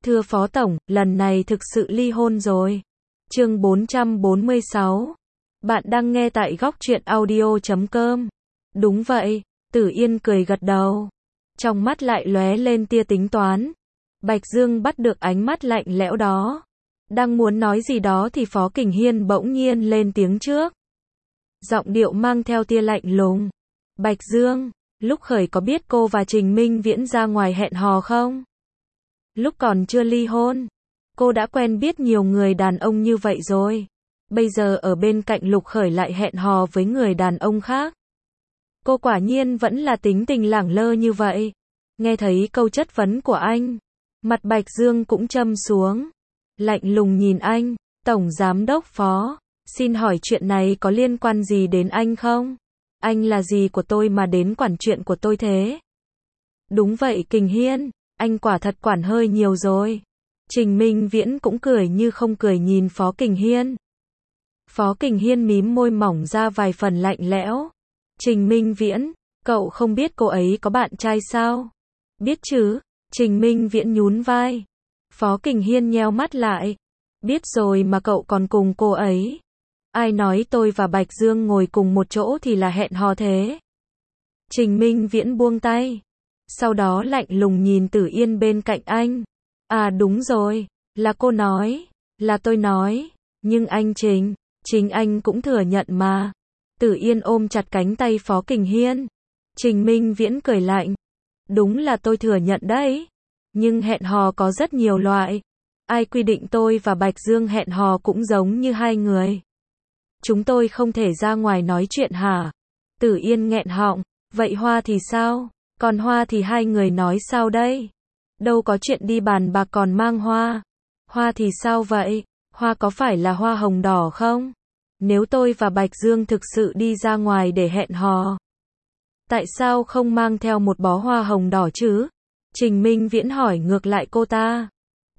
Thưa Phó Tổng, lần này thực sự ly hôn rồi. Chương 446. Bạn đang nghe tại góc truyện audio.com. Đúng vậy, Tử Yên cười gật đầu. Trong mắt lại lóe lên tia tính toán. Bạch Dương bắt được ánh mắt lạnh lẽo đó. Đang muốn nói gì đó thì Phó Kình Hiên bỗng nhiên lên tiếng trước. Giọng điệu mang theo tia lạnh lùng. Bạch Dương, lúc khởi có biết cô và Trình Minh Viễn ra ngoài hẹn hò không? Lúc còn chưa ly hôn, cô đã quen biết nhiều người đàn ông như vậy rồi. Bây giờ ở bên cạnh Lục Khởi lại hẹn hò với người đàn ông khác. Cô quả nhiên vẫn là tính tình lẳng lơ như vậy. Nghe thấy câu chất vấn của anh, mặt Bạch Dương cũng châm xuống. Lạnh lùng nhìn anh, Tổng Giám đốc Phó, xin hỏi chuyện này có liên quan gì đến anh không? Anh là gì của tôi mà đến quản chuyện của tôi thế? Đúng vậy Kình Hiên, anh quả thật quản hơi nhiều rồi. Trình Minh Viễn cũng cười như không cười nhìn Phó Kình Hiên. Phó Kình Hiên mím môi mỏng ra vài phần lạnh lẽo. Trình Minh Viễn, cậu không biết cô ấy có bạn trai sao? Biết chứ, Trình Minh Viễn nhún vai. Phó Kình Hiên nheo mắt lại. Biết rồi mà cậu còn cùng cô ấy. Ai nói tôi và Bạch Dương ngồi cùng một chỗ thì là hẹn hò thế? Trình Minh Viễn buông tay. Sau đó lạnh lùng nhìn Tử Yên bên cạnh anh. À đúng rồi, là cô nói, là tôi nói, nhưng anh chính anh cũng thừa nhận mà. Tử Yên ôm chặt cánh tay Phó Kình Hiên. Trình Minh Viễn cười lạnh. Đúng là tôi thừa nhận đấy. Nhưng hẹn hò có rất nhiều loại. Ai quy định tôi và Bạch Dương hẹn hò cũng giống như hai người. Chúng tôi không thể ra ngoài nói chuyện hả? Tử Yên nghẹn họng. Vậy Hoa thì sao? Còn Hoa thì hai người nói sao đây? Đâu có chuyện đi bàn bạc còn mang hoa. Hoa thì sao vậy? Hoa có phải là hoa hồng đỏ không? Nếu tôi và Bạch Dương thực sự đi ra ngoài để hẹn hò, tại sao không mang theo một bó hoa hồng đỏ chứ? Trình Minh Viễn hỏi ngược lại cô ta.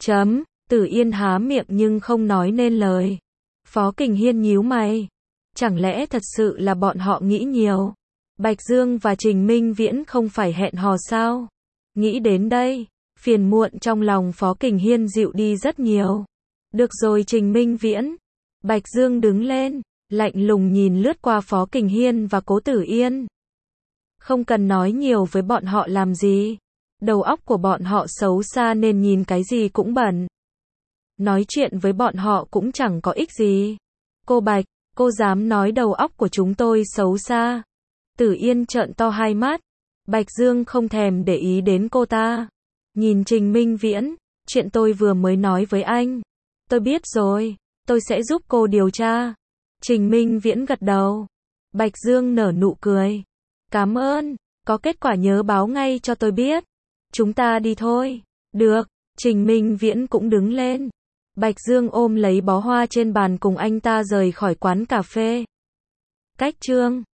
Tử Yên há miệng nhưng không nói nên lời. Phó Kình Hiên nhíu mày. Chẳng lẽ thật sự là bọn họ nghĩ nhiều? Bạch Dương và Trình Minh Viễn không phải hẹn hò sao? Nghĩ đến đây, phiền muộn trong lòng Phó Kình Hiên dịu đi rất nhiều. Được rồi Trình Minh Viễn. Bạch Dương đứng lên, lạnh lùng nhìn lướt qua Phó Kình Hiên và Cố Tử Yên. Không cần nói nhiều với bọn họ làm gì. Đầu óc của bọn họ xấu xa nên nhìn cái gì cũng bẩn. Nói chuyện với bọn họ cũng chẳng có ích gì. Cô Bạch, cô dám nói đầu óc của chúng tôi xấu xa? Tử Yên trợn to hai mắt. Bạch Dương không thèm để ý đến cô ta. Nhìn Trình Minh Viễn, chuyện tôi vừa mới nói với anh. Tôi biết rồi, tôi sẽ giúp cô điều tra. Trình Minh Viễn gật đầu. Bạch Dương nở nụ cười. Cảm ơn, có kết quả nhớ báo ngay cho tôi biết. Chúng ta đi thôi. Được, Trình Minh Viễn cũng đứng lên. Bạch Dương ôm lấy bó hoa trên bàn cùng anh ta rời khỏi quán cà phê. Cách chương